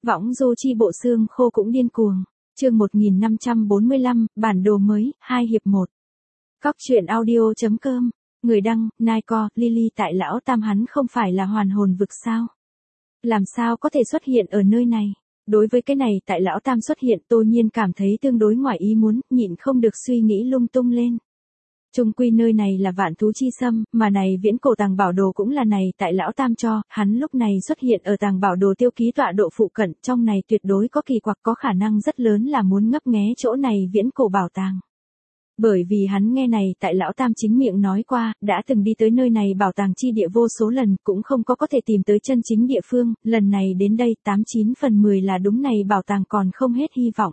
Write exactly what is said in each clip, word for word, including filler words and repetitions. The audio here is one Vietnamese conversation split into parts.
Võng du chi bộ xương khô cũng điên cuồng. Chương một nghìn năm trăm bốn mươi lăm, bản đồ mới, hai hiệp một. Cóc truyện audio chấm com. Người đăng, Naiko, Lily tại lão tam hắn không phải là hoàn hồn vực sao? Làm sao có thể xuất hiện ở nơi này? Đối với cái này tại lão tam xuất hiện Tô Nhiên cảm thấy tương đối ngoài ý muốn, nhịn không được suy nghĩ lung tung lên. Trung quy nơi này là vạn thú chi xâm, mà này viễn cổ tàng bảo đồ cũng là này tại lão tam cho, hắn lúc này xuất hiện ở tàng bảo đồ tiêu ký tọa độ phụ cận, trong này tuyệt đối có kỳ quặc, có khả năng rất lớn là muốn ngấp nghé chỗ này viễn cổ bảo tàng. Bởi vì hắn nghe này tại lão tam chính miệng nói qua, đã từng đi tới nơi này bảo tàng chi địa vô số lần, cũng không có có thể tìm tới chân chính địa phương, lần này đến đây tám chín phần mười là đúng này bảo tàng còn không hết hy vọng.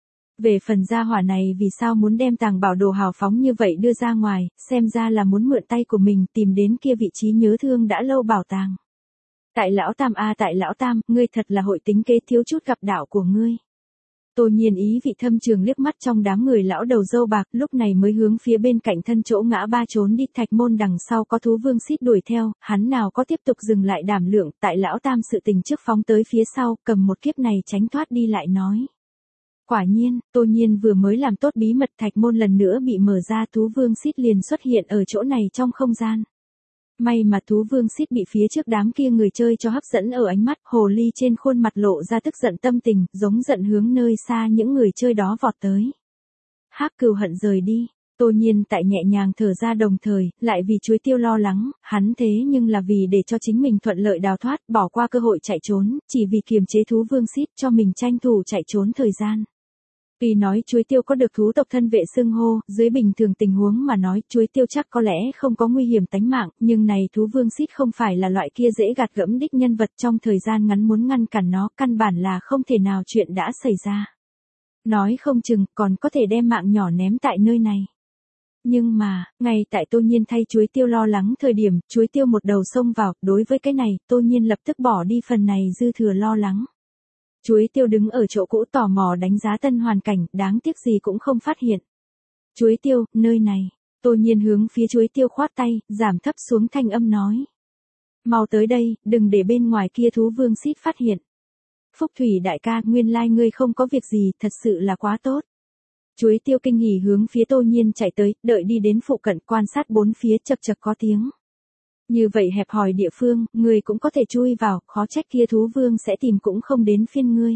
Về phần gia hỏa này vì sao muốn đem tàng bảo đồ hào phóng như vậy đưa ra ngoài, xem ra là muốn mượn tay của mình tìm đến kia vị trí nhớ thương đã lâu bảo tàng. Tại lão tam a à, tại lão tam, ngươi thật là hội tính kế, thiếu chút gặp đạo của ngươi. Tô Nhiên ý vị thâm trường liếc mắt trong đám người lão đầu râu bạc, lúc này mới hướng phía bên cạnh thân chỗ ngã ba trốn đi. Thạch môn đằng sau có thú vương xít đuổi theo, hắn nào có tiếp tục dừng lại đảm lượng, tại lão tam sự tình trước phóng tới phía sau, cầm một kiếp này tránh thoát đi lại nói. Quả nhiên, Tô Nhiên vừa mới làm tốt bí mật, thạch môn lần nữa bị mở ra, thú vương xít liền xuất hiện ở chỗ này trong không gian. May mà thú vương xít bị phía trước đám kia người chơi cho hấp dẫn ở ánh mắt, hồ ly trên khuôn mặt lộ ra tức giận tâm tình, giống giận hướng nơi xa những người chơi đó vọt tới. Hắc cừu hận rời đi, Tô Nhiên tại nhẹ nhàng thở ra đồng thời, lại vì chuối tiêu lo lắng, hắn thế nhưng là vì để cho chính mình thuận lợi đào thoát, bỏ qua cơ hội chạy trốn, chỉ vì kiềm chế thú vương xít cho mình tranh thủ chạy trốn thời gian. Vì nói chuối tiêu có được thú tộc thân vệ xưng hô, dưới bình thường tình huống mà nói chuối tiêu chắc có lẽ không có nguy hiểm tánh mạng, nhưng này thú vương xít không phải là loại kia dễ gạt gẫm đích nhân vật, trong thời gian ngắn muốn ngăn cản nó căn bản là không thể nào chuyện đã xảy ra. Nói không chừng còn có thể đem mạng nhỏ ném tại nơi này. Nhưng mà, ngay tại Tô Nhiên thay chuối tiêu lo lắng thời điểm, chuối tiêu một đầu xông vào, đối với cái này, Tô Nhiên lập tức bỏ đi phần này dư thừa lo lắng. Chuối tiêu đứng ở chỗ cũ tò mò đánh giá tân hoàn cảnh, đáng tiếc gì cũng không phát hiện. Chuối tiêu, nơi này. Tô Nhiên hướng phía chuối tiêu khoát tay, giảm thấp xuống thanh âm nói. Mau tới đây, đừng để bên ngoài kia thú vương xít phát hiện. Phúc Thủy đại ca, nguyên lai ngươi không có việc gì, thật sự là quá tốt. Chuối tiêu kinh hỉ hướng phía Tô Nhiên chạy tới, đợi đi đến phụ cận quan sát bốn phía chập chập có tiếng. Như vậy hẹp hòi địa phương, ngươi cũng có thể chui vào, khó trách kia thú vương sẽ tìm cũng không đến phiên ngươi.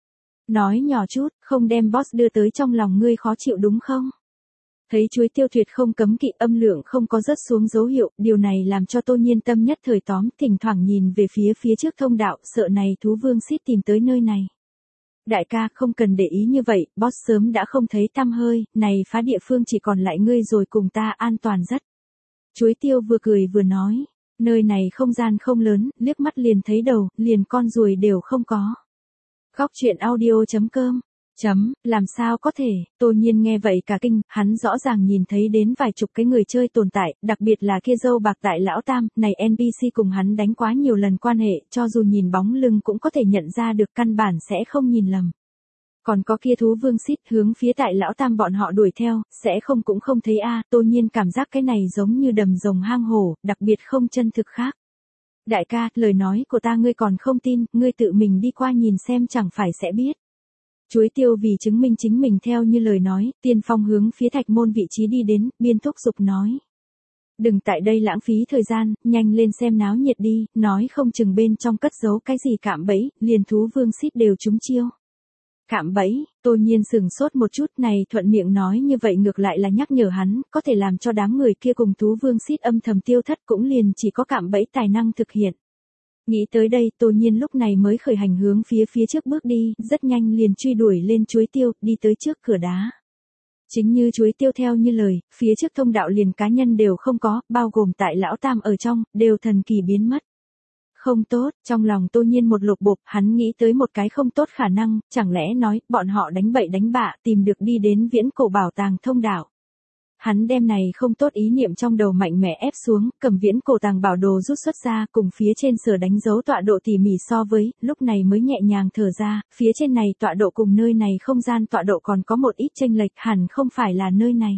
Nói nhỏ chút, không đem boss đưa tới trong lòng ngươi khó chịu đúng không? Thấy chuối tiêu tuyệt không cấm kỵ, âm lượng không có rớt xuống dấu hiệu, điều này làm cho Tô Nhiên tâm nhất thời tóm, thỉnh thoảng nhìn về phía phía trước thông đạo, sợ này thú vương xít tìm tới nơi này. Đại ca không cần để ý như vậy, boss sớm đã không thấy tăm hơi, này phá địa phương chỉ còn lại ngươi rồi cùng ta an toàn rất. Chuối tiêu vừa cười vừa nói, nơi này không gian không lớn, liếc mắt liền thấy đầu, liền con ruồi đều không có. Cóc truyện audio chấm com. Chấm, làm sao có thể, Tô Nhiên nghe vậy cả kinh, hắn rõ ràng nhìn thấy đến vài chục cái người chơi tồn tại, đặc biệt là kia dâu bạc tại lão tam, này en pê xê cùng hắn đánh quá nhiều lần quan hệ, cho dù nhìn bóng lưng cũng có thể nhận ra được căn bản sẽ không nhìn lầm. Còn có kia thú vương xít hướng phía tại lão tam bọn họ đuổi theo, sẽ không cũng không thấy a. Tô Nhiên cảm giác cái này giống như đầm rồng hang hổ, đặc biệt không chân thực khác. Đại ca, lời nói của ta ngươi còn không tin, ngươi tự mình đi qua nhìn xem chẳng phải sẽ biết. Chuối tiêu vì chứng minh chính mình theo như lời nói, tiên phong hướng phía thạch môn vị trí đi đến, biên thúc giục nói. Đừng tại đây lãng phí thời gian, nhanh lên xem náo nhiệt đi, nói không chừng bên trong cất giấu cái gì cạm bẫy, liền thú vương xít đều trúng chiêu. Cạm bẫy, Tô Nhiên sừng sốt một chút này thuận miệng nói như vậy ngược lại là nhắc nhở hắn, có thể làm cho đám người kia cùng thú vương xít âm thầm tiêu thất cũng liền chỉ có cạm bẫy tài năng thực hiện. Nghĩ tới đây Tô Nhiên lúc này mới khởi hành hướng phía phía trước bước đi, rất nhanh liền truy đuổi lên chuối tiêu, đi tới trước cửa đá. Chính như chuối tiêu theo như lời, phía trước thông đạo liền cá nhân đều không có, bao gồm tại lão tam ở trong, đều thần kỳ biến mất. Không tốt, trong lòng Tô Nhiên một lục bộp, hắn nghĩ tới một cái không tốt khả năng, chẳng lẽ nói, bọn họ đánh bậy đánh bạ, tìm được đi đến viễn cổ bảo tàng thông đạo. Hắn đem này không tốt ý niệm trong đầu mạnh mẽ ép xuống, cầm viễn cổ tàng bảo đồ rút xuất ra, cùng phía trên sở đánh dấu tọa độ tỉ mỉ so với, lúc này mới nhẹ nhàng thở ra, phía trên này tọa độ cùng nơi này không gian tọa độ còn có một ít chênh lệch, hẳn không phải là nơi này.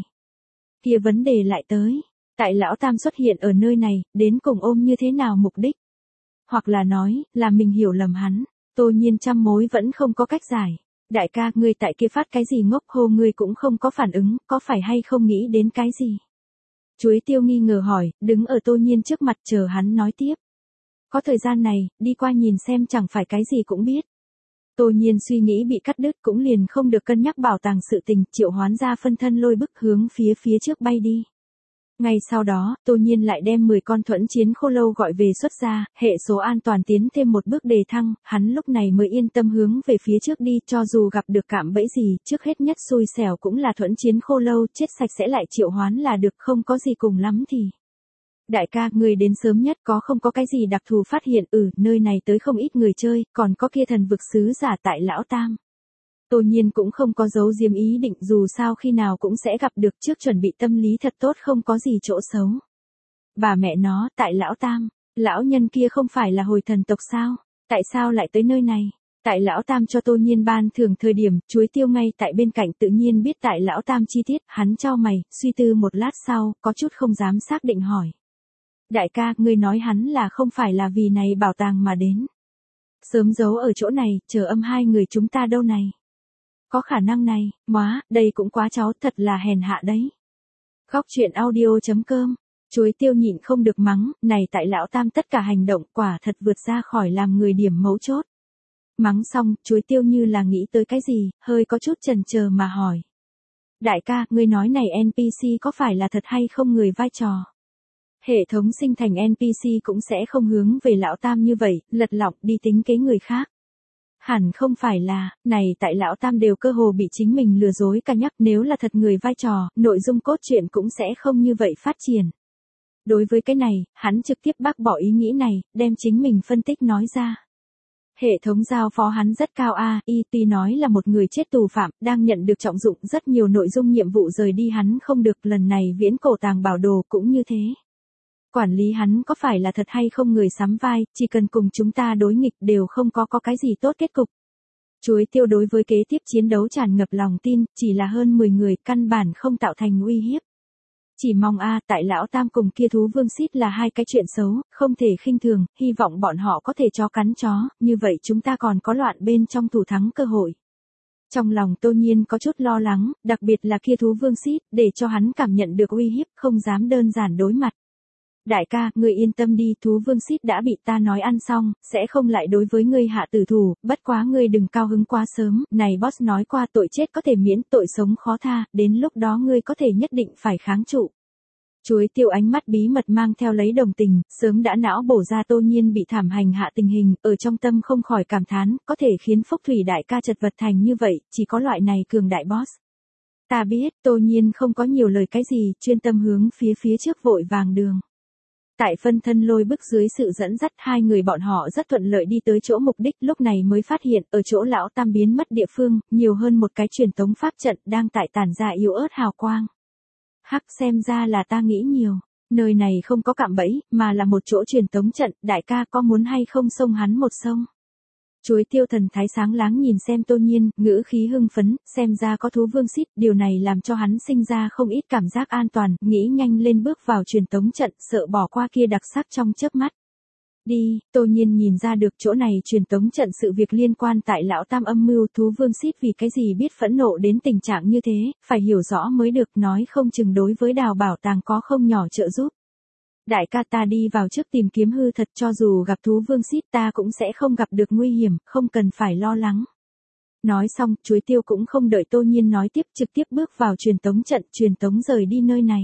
Kia vấn đề lại tới, tại lão tam xuất hiện ở nơi này, đến cùng ôm như thế nào mục đích? Hoặc là nói, là mình hiểu lầm hắn. Tô Nhiên trăm mối vẫn không có cách giải. Đại ca, ngươi tại kia phát cái gì ngốc hô, ngươi cũng không có phản ứng, có phải hay không nghĩ đến cái gì? Chuối tiêu nghi ngờ hỏi, đứng ở Tô Nhiên trước mặt chờ hắn nói tiếp. Có thời gian này, đi qua nhìn xem chẳng phải cái gì cũng biết. Tô Nhiên suy nghĩ bị cắt đứt cũng liền không được cân nhắc bảo tàng sự tình, triệu hoán ra phân thân lôi bức hướng phía phía trước bay đi. Ngay sau đó, Tô Nhiên lại đem mười con thuẫn chiến khô lâu gọi về xuất ra, hệ số an toàn tiến thêm một bước đề thăng, hắn lúc này mới yên tâm hướng về phía trước đi, cho dù gặp được cạm bẫy gì, trước hết nhất xui xẻo cũng là thuẫn chiến khô lâu, chết sạch sẽ lại triệu hoán là được, không có gì cùng lắm thì. Đại ca, người đến sớm nhất có không có cái gì đặc thù phát hiện, ừ, nơi này tới không ít người chơi, còn có kia thần vực sứ giả tại Lão Tam. Tô Nhiên cũng không có giấu diếm ý định, dù sao khi nào cũng sẽ gặp được, trước chuẩn bị tâm lý thật tốt, không có gì chỗ xấu. Bà mẹ nó, tại Lão Tam, lão nhân kia không phải là hồi thần tộc sao? Tại sao lại tới nơi này? Tại Lão Tam cho Tô Nhiên ban thưởng thời điểm, chuối tiêu ngay tại bên cạnh tự nhiên biết tại Lão Tam chi tiết, hắn chau mày, suy tư một lát sau, có chút không dám xác định hỏi. Đại ca, ngươi nói hắn là không phải là vì này bảo tàng mà đến. Sớm giấu ở chỗ này, chờ âm hai người chúng ta đâu này. Có khả năng này, móa, đây cũng quá cháu, thật là hèn hạ đấy. Góc truyện audio.com, chuối tiêu nhịn không được mắng, này tại Lão Tam tất cả hành động quả thật vượt ra khỏi làm người điểm mấu chốt. Mắng xong, chuối tiêu như là nghĩ tới cái gì, hơi có chút chần chờ mà hỏi. Đại ca, ngươi nói này en pê xê có phải là thật hay không người vai trò? Hệ thống sinh thành en pê xê cũng sẽ không hướng về Lão Tam như vậy, lật lọng đi tính kế người khác. Hẳn không phải là, này tại Lão Tam đều cơ hồ bị chính mình lừa dối cả nhắc, nếu là thật người vai trò, nội dung cốt truyện cũng sẽ không như vậy phát triển. Đối với cái này, hắn trực tiếp bác bỏ ý nghĩ này, đem chính mình phân tích nói ra. Hệ thống giao phó hắn rất cao a, i tê nói là một người chết tù phạm, đang nhận được trọng dụng, rất nhiều nội dung nhiệm vụ rời đi hắn không được, lần này viễn cổ tàng bảo đồ cũng như thế. Quản lý hắn có phải là thật hay không người sắm vai, chỉ cần cùng chúng ta đối nghịch đều không có có cái gì tốt kết cục. Chuối tiêu đối với kế tiếp chiến đấu tràn ngập lòng tin, chỉ là hơn mười người, căn bản không tạo thành uy hiếp. Chỉ mong a, tại Lão Tam cùng kia thú vương xít là hai cái chuyện xấu, không thể khinh thường, hy vọng bọn họ có thể chó cắn chó, như vậy chúng ta còn có loạn bên trong thủ thắng cơ hội. Trong lòng Tô Nhiên có chút lo lắng, đặc biệt là kia thú vương xít, để cho hắn cảm nhận được uy hiếp, không dám đơn giản đối mặt. Đại ca, ngươi yên tâm đi, thú vương xít đã bị ta nói ăn xong, sẽ không lại đối với ngươi hạ tử thủ, bất quá ngươi đừng cao hứng quá sớm, này boss nói qua tội chết có thể miễn, tội sống khó tha, đến lúc đó ngươi có thể nhất định phải kháng trụ. Chuối tiêu ánh mắt bí mật mang theo lấy đồng tình, sớm đã não bổ ra Tô Nhiên bị thảm hành hạ tình hình, ở trong tâm không khỏi cảm thán, có thể khiến Phúc Thủy đại ca chật vật thành như vậy, chỉ có loại này cường đại boss. Ta biết, Tô Nhiên không có nhiều lời cái gì, chuyên tâm hướng phía phía trước vội vàng đường. Tại phân thân lôi bức dưới sự dẫn dắt, hai người bọn họ rất thuận lợi đi tới chỗ mục đích, lúc này mới phát hiện, ở chỗ Lão Tam biến mất địa phương, nhiều hơn một cái truyền tống pháp trận đang tại tản ra yếu ớt hào quang. Hắc, xem ra là ta nghĩ nhiều, nơi này không có cạm bẫy, mà là một chỗ truyền tống trận, đại ca có muốn hay không xông hắn một xông. Chuối tiêu thần thái sáng láng nhìn xem Tô Nhiên, ngữ khí hưng phấn, xem ra có thú vương xít, điều này làm cho hắn sinh ra không ít cảm giác an toàn, nghĩ nhanh lên bước vào truyền tống trận, sợ bỏ qua kia đặc sắc trong chớp mắt. Đi, Tô Nhiên nhìn ra được chỗ này truyền tống trận sự việc liên quan tại Lão Tam âm mưu, thú vương xít vì cái gì biết phẫn nộ đến tình trạng như thế, phải hiểu rõ mới được, nói không chừng đối với đào bảo tàng có không nhỏ trợ giúp. Đại ca, ta đi vào trước tìm kiếm hư thật, cho dù gặp thú vương xít ta cũng sẽ không gặp được nguy hiểm, không cần phải lo lắng. Nói xong, chuối tiêu cũng không đợi Tô Nhiên nói tiếp, trực tiếp bước vào truyền tống trận, truyền tống rời đi nơi này.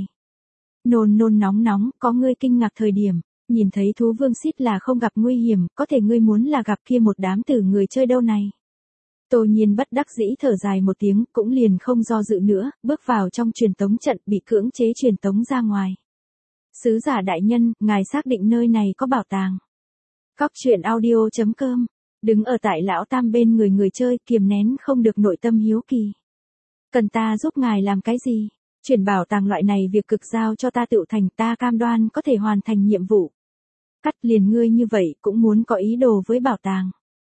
Nôn nôn nóng nóng, có ngươi kinh ngạc thời điểm, nhìn thấy thú vương xít là không gặp nguy hiểm, có thể ngươi muốn là gặp kia một đám tử người chơi đâu này. Tô Nhiên bất đắc dĩ thở dài một tiếng, cũng liền không do dự nữa, bước vào trong truyền tống trận, bị cưỡng chế truyền tống ra ngoài. Sứ giả đại nhân, ngài xác định nơi này có bảo tàng. Góc truyện audio.com, đứng ở tại Lão Tam bên người người chơi, kiềm nén không được nội tâm hiếu kỳ. Cần ta giúp ngài làm cái gì? Chuyển bảo tàng loại này việc cực giao cho ta tự thành, ta cam đoan có thể hoàn thành nhiệm vụ. Cắt, liền ngươi như vậy cũng muốn có ý đồ với bảo tàng.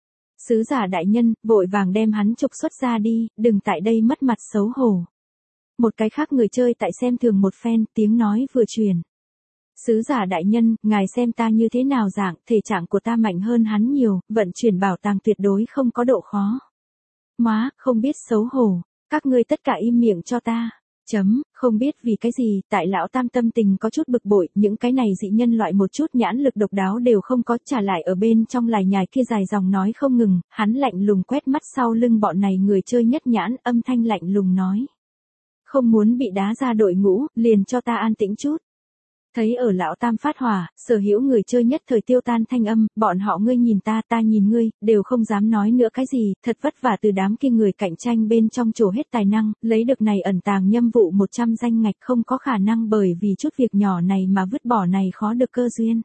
Sứ giả đại nhân, vội vàng đem hắn trục xuất ra đi, đừng tại đây mất mặt xấu hổ. Một cái khác người chơi tại xem thường một phen, tiếng nói vừa truyền. Sứ giả đại nhân, ngài xem ta như thế nào dạng, thể trạng của ta mạnh hơn hắn nhiều, vận chuyển bảo tàng tuyệt đối không có độ khó. Móa, không biết xấu hổ, các ngươi tất cả im miệng cho ta. Chấm, không biết vì cái gì, tại lão tam tâm tình có chút bực bội, những cái này dị nhân loại một chút nhãn lực độc đáo đều không có, trả lại ở bên trong lải nhải kia dài dòng nói không ngừng, hắn lạnh lùng quét mắt sau lưng bọn này người chơi nhất nhãn, âm thanh lạnh lùng nói. Không muốn bị đá ra đội ngũ, liền cho ta an tĩnh chút. Thấy ở lão tam phát hỏa, sở hữu người chơi nhất thời tiêu tan thanh âm, bọn họ ngươi nhìn ta ta nhìn ngươi, đều không dám nói nữa cái gì, thật vất vả từ đám kia người cạnh tranh bên trong trổ hết tài năng, lấy được này ẩn tàng nhâm vụ một trăm danh ngạch không có khả năng bởi vì chút việc nhỏ này mà vứt bỏ này khó được cơ duyên.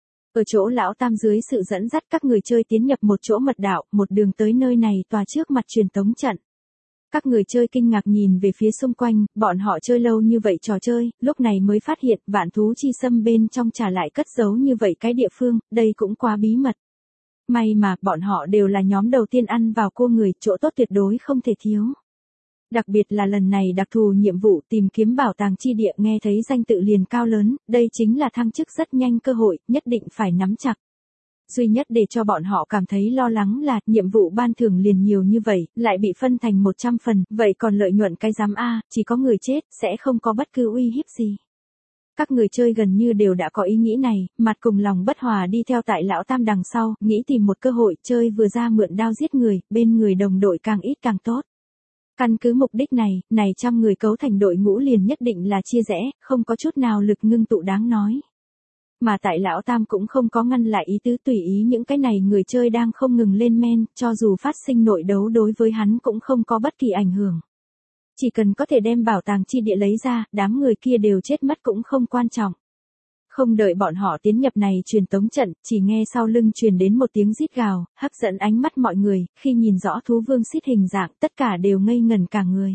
Ở chỗ lão tam dưới sự dẫn dắt các người chơi tiến nhập một chỗ mật đạo, một đường tới nơi này tòa trước mặt truyền tống trận. Các người chơi kinh ngạc nhìn về phía xung quanh, bọn họ chơi lâu như vậy trò chơi, lúc này mới phát hiện vạn thú chi xâm bên trong trả lại cất giấu như vậy cái địa phương, đây cũng quá bí mật. May mà, bọn họ đều là nhóm đầu tiên ăn vào cua người, chỗ tốt tuyệt đối không thể thiếu. Đặc biệt là lần này đặc thù nhiệm vụ tìm kiếm bảo tàng chi địa nghe thấy danh tự liền cao lớn, đây chính là thăng chức rất nhanh cơ hội, nhất định phải nắm chặt. Duy nhất để cho bọn họ cảm thấy lo lắng là nhiệm vụ ban thưởng liền nhiều như vậy, lại bị phân thành một trăm phần, vậy còn lợi nhuận cái giám A, chỉ có người chết, sẽ không có bất cứ uy hiếp gì. Các người chơi gần như đều đã có ý nghĩ này, mặt cùng lòng bất hòa đi theo tại lão tam đằng sau, nghĩ tìm một cơ hội chơi vừa ra mượn đao giết người, bên người đồng đội càng ít càng tốt. Căn cứ mục đích này, này trăm người cấu thành đội ngũ liền nhất định là chia rẽ, không có chút nào lực ngưng tụ đáng nói. Mà tại lão tam cũng không có ngăn lại ý tứ tùy ý những cái này người chơi đang không ngừng lên men, cho dù phát sinh nội đấu đối với hắn cũng không có bất kỳ ảnh hưởng. Chỉ cần có thể đem bảo tàng chi địa lấy ra, đám người kia đều chết mất cũng không quan trọng. Không đợi bọn họ tiến nhập này truyền tống trận, chỉ nghe sau lưng truyền đến một tiếng rít gào, hấp dẫn ánh mắt mọi người, khi nhìn rõ thú vương xít hình dạng, tất cả đều ngây ngẩn cả người.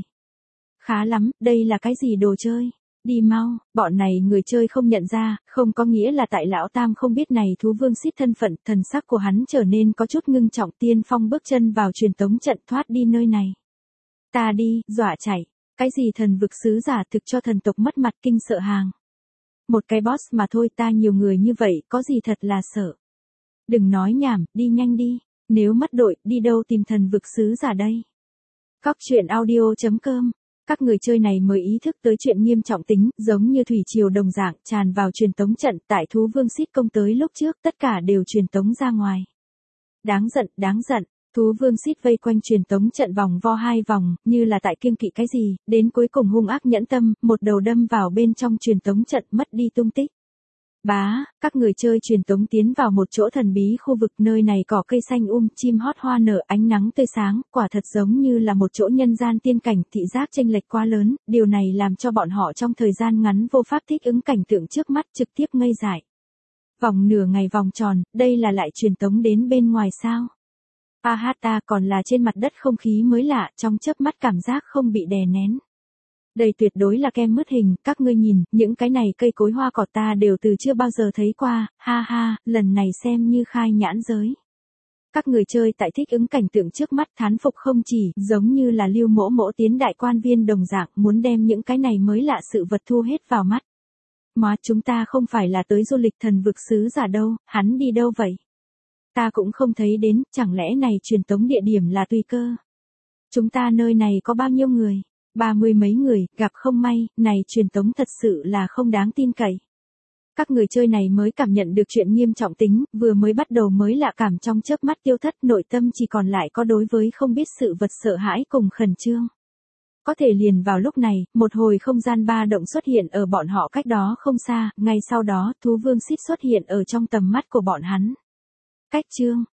Khá lắm, đây là cái gì đồ chơi? Đi mau, bọn này người chơi không nhận ra, không có nghĩa là tại lão tam không biết này thú vương xít thân phận, thần sắc của hắn trở nên có chút ngưng trọng, tiên phong bước chân vào truyền tống trận thoát đi nơi này. Ta đi, dọa chạy, cái gì thần vực sứ giả thực cho thần tộc mất mặt kinh sợ hàng. Một cái boss mà thôi, ta nhiều người như vậy, có gì thật là sợ. Đừng nói nhảm, đi nhanh đi, nếu mất đội, đi đâu tìm thần vực sứ giả đây. Cóc truyện audio chấm com. Các người chơi này mới ý thức tới chuyện nghiêm trọng tính, giống như thủy triều đồng dạng, tràn vào truyền tống trận, tại thú vương xít công tới lúc trước, tất cả đều truyền tống ra ngoài. Đáng giận, đáng giận, thú vương xít vây quanh truyền tống trận vòng vo hai vòng, như là tại kiêng kỵ cái gì, đến cuối cùng hung ác nhẫn tâm, một đầu đâm vào bên trong truyền tống trận mất đi tung tích. Bá, các người chơi truyền tống tiến vào một chỗ thần bí khu vực, nơi này cỏ cây xanh um, chim hót hoa nở, ánh nắng tươi sáng, quả thật giống như là một chỗ nhân gian tiên cảnh, thị giác chênh lệch quá lớn, điều này làm cho bọn họ trong thời gian ngắn vô pháp thích ứng cảnh tượng trước mắt, trực tiếp ngây dại. Vòng nửa ngày vòng tròn, đây là lại truyền tống đến bên ngoài sao? A hát ta còn là trên mặt đất không khí mới lạ, trong chớp mắt cảm giác không bị đè nén. Đây tuyệt đối là kem mứt hình, các ngươi nhìn, những cái này cây cối hoa cỏ ta đều từ chưa bao giờ thấy qua, ha ha, lần này xem như khai nhãn giới. Các người chơi tại thích ứng cảnh tượng trước mắt thán phục không chỉ, giống như là lưu mỗ mỗ tiến đại quan viên đồng dạng, muốn đem những cái này mới lạ sự vật thu hết vào mắt. Mà chúng ta không phải là tới du lịch thần vực sứ giả đâu, hắn đi đâu vậy? Ta cũng không thấy đến, chẳng lẽ này truyền tống địa điểm là tùy cơ? Chúng ta nơi này có bao nhiêu người? Ba mươi mấy người, gặp không may, này truyền tống thật sự là không đáng tin cậy. Các người chơi này mới cảm nhận được chuyện nghiêm trọng tính, vừa mới bắt đầu mới lạ cảm trong chớp mắt tiêu thất, nội tâm chỉ còn lại có đối với không biết sự vật sợ hãi cùng khẩn trương. Có thể liền vào lúc này, một hồi không gian ba động xuất hiện ở bọn họ cách đó không xa, ngay sau đó, thú vương xít xuất hiện ở trong tầm mắt của bọn hắn. Cách chương,